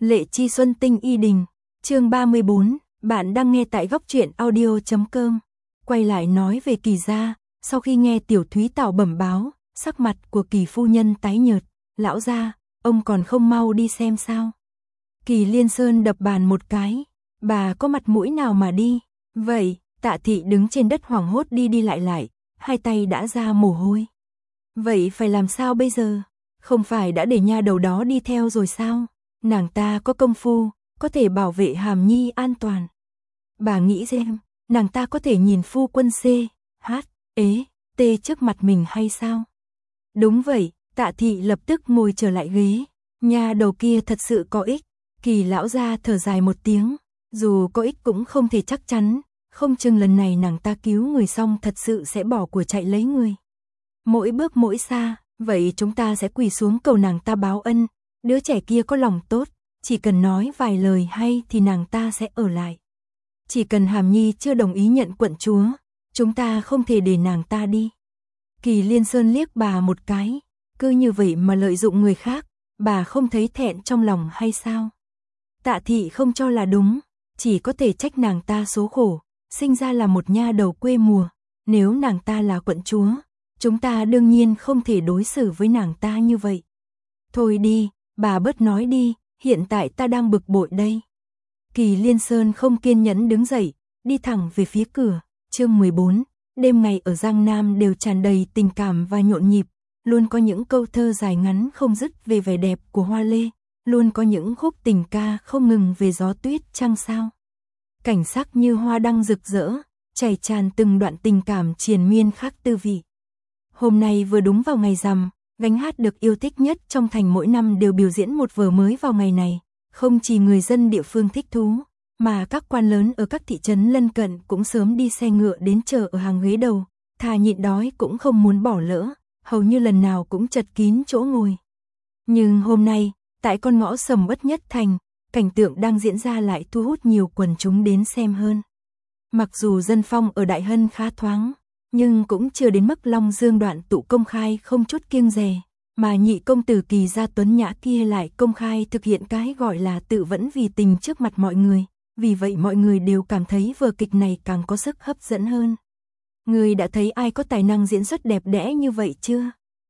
Lệ Chi Xuân Tinh Y Đình, chương 34, bạn đang nghe tại góc truyện audio.com. Quay lại nói về Kỳ gia, sau khi nghe Tiểu Thúy Tảo bẩm báo, sắc mặt của Kỳ phu nhân tái nhợt, lão gia, ông còn không mau đi xem sao. Kỳ Liên Sơn đập bàn một cái, bà có mặt mũi nào mà đi, vậy, Tạ Thị đứng trên đất hoảng hốt đi đi lại, hai tay đã ra mồ hôi. Vậy phải làm sao bây giờ, không phải đã để nha đầu đó đi theo rồi sao? Nàng ta có công phu, có thể bảo vệ Hàm Nhi an toàn. Bà nghĩ xem, nàng ta có thể nhìn phu quân C, H, ế, T trước mặt mình hay sao? Đúng vậy, Tạ Thị lập tức ngồi trở lại ghế. Nha đầu kia thật sự có ích. Kỳ lão gia thở dài một tiếng. Dù có ích cũng không thể chắc chắn. Không chừng lần này nàng ta cứu người xong thật sự sẽ bỏ của chạy lấy người. Mỗi bước mỗi xa, vậy chúng ta sẽ quỳ xuống cầu nàng ta báo ân. Đứa trẻ kia có lòng tốt, chỉ cần nói vài lời hay thì nàng ta sẽ ở lại. Chỉ cần Hàm Nhi chưa đồng ý nhận quận chúa, chúng ta không thể để nàng ta đi. Kỳ Liên Sơn liếc bà một cái, cứ như vậy mà lợi dụng người khác, bà không thấy thẹn trong lòng hay sao? Tạ Thị không cho là đúng, chỉ có thể trách nàng ta số khổ, sinh ra là một nha đầu quê mùa, nếu nàng ta là quận chúa, chúng ta đương nhiên không thể đối xử với nàng ta như vậy. Thôi đi, bà bớt nói đi, hiện tại ta đang bực bội đây. Kỳ Liên Sơn không kiên nhẫn đứng dậy, đi thẳng về phía cửa. Chương 14, đêm ngày ở Giang Nam đều tràn đầy tình cảm và nhộn nhịp, luôn có những câu thơ dài ngắn không dứt về vẻ đẹp của hoa lê, luôn có những khúc tình ca không ngừng về gió tuyết trăng sao. Cảnh sắc như hoa đăng rực rỡ, chảy tràn từng đoạn tình cảm triền miên khác tư vị. Hôm nay vừa đúng vào ngày rằm, gánh hát được yêu thích nhất trong thành mỗi năm đều biểu diễn một vở mới vào ngày này. Không chỉ người dân địa phương thích thú, mà các quan lớn ở các thị trấn lân cận cũng sớm đi xe ngựa đến chờ ở hàng ghế đầu, thà nhịn đói cũng không muốn bỏ lỡ, hầu như lần nào cũng chật kín chỗ ngồi. Nhưng hôm nay, tại con ngõ sầm uất nhất thành, cảnh tượng đang diễn ra lại thu hút nhiều quần chúng đến xem hơn. Mặc dù dân phong ở Đại Hân khá thoáng, nhưng cũng chưa đến mức Long Dương đoạn tụ công khai không chút kiêng dè, mà nhị công tử Kỳ gia tuấn nhã kia lại công khai thực hiện cái gọi là tự vẫn vì tình trước mặt mọi người, vì vậy mọi người đều cảm thấy vở kịch này càng có sức hấp dẫn hơn. Người đã thấy ai có tài năng diễn xuất đẹp đẽ như vậy chưa?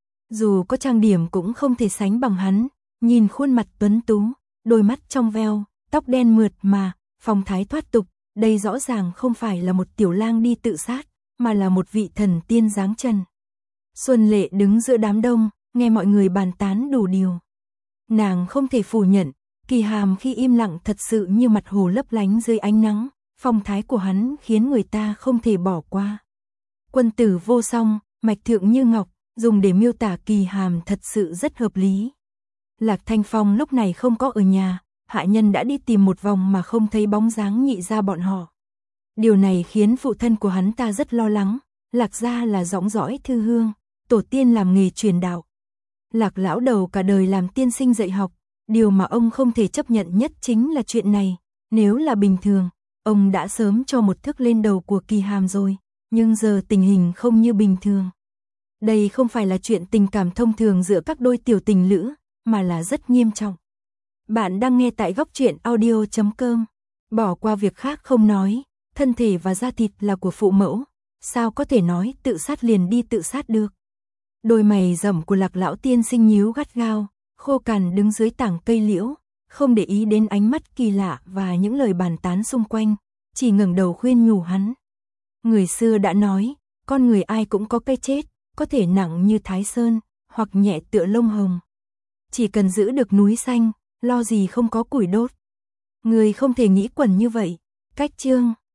Dù có trang điểm cũng không thể sánh bằng hắn, nhìn khuôn mặt tuấn tú, đôi mắt trong veo, tóc đen mượt mà, phong thái thoát tục, đây rõ ràng không phải là một tiểu lang đi tự sát, mà là một vị thần tiên dáng trần. Xuân Lệ đứng giữa đám đông, nghe mọi người bàn tán đủ điều. Nàng không thể phủ nhận, Kỳ Hàm khi im lặng thật sự như mặt hồ lấp lánh dưới ánh nắng, phong thái của hắn khiến người ta không thể bỏ qua. Quân tử vô song, mạch thượng như ngọc, dùng để miêu tả Kỳ Hàm thật sự rất hợp lý. Lạc Thanh Phong lúc này không có ở nhà, hạ nhân đã đi tìm một vòng mà không thấy bóng dáng nhị gia bọn họ. Điều này khiến phụ thân của hắn ta rất lo lắng, Lạc gia là dõng dõi thư hương, tổ tiên làm nghề truyền đạo. Lạc lão đầu cả đời làm tiên sinh dạy học, điều mà ông không thể chấp nhận nhất chính là chuyện này. Nếu là bình thường, ông đã sớm cho một thước lên đầu của Kỳ Hàm rồi, nhưng giờ tình hình không như bình thường. Đây không phải là chuyện tình cảm thông thường giữa các đôi tiểu tình lữ, mà là rất nghiêm trọng. Bạn đang nghe tại góc truyện audio.com. Bỏ qua việc khác không nói, thân thể và da thịt là của phụ mẫu, sao có thể nói tự sát liền đi tự sát được. Đôi mày rậm của Lạc lão tiên sinh nhíu gắt gao, khô cằn đứng dưới tảng cây liễu, không để ý đến ánh mắt kỳ lạ và những lời bàn tán xung quanh, chỉ ngẩng đầu khuyên nhủ hắn. Người xưa đã nói, con người ai cũng có cái chết, có thể nặng như Thái Sơn, hoặc nhẹ tựa lông hồng. Chỉ cần giữ được núi xanh, lo gì không có củi đốt. Người không thể nghĩ quẩn như vậy. Cách chương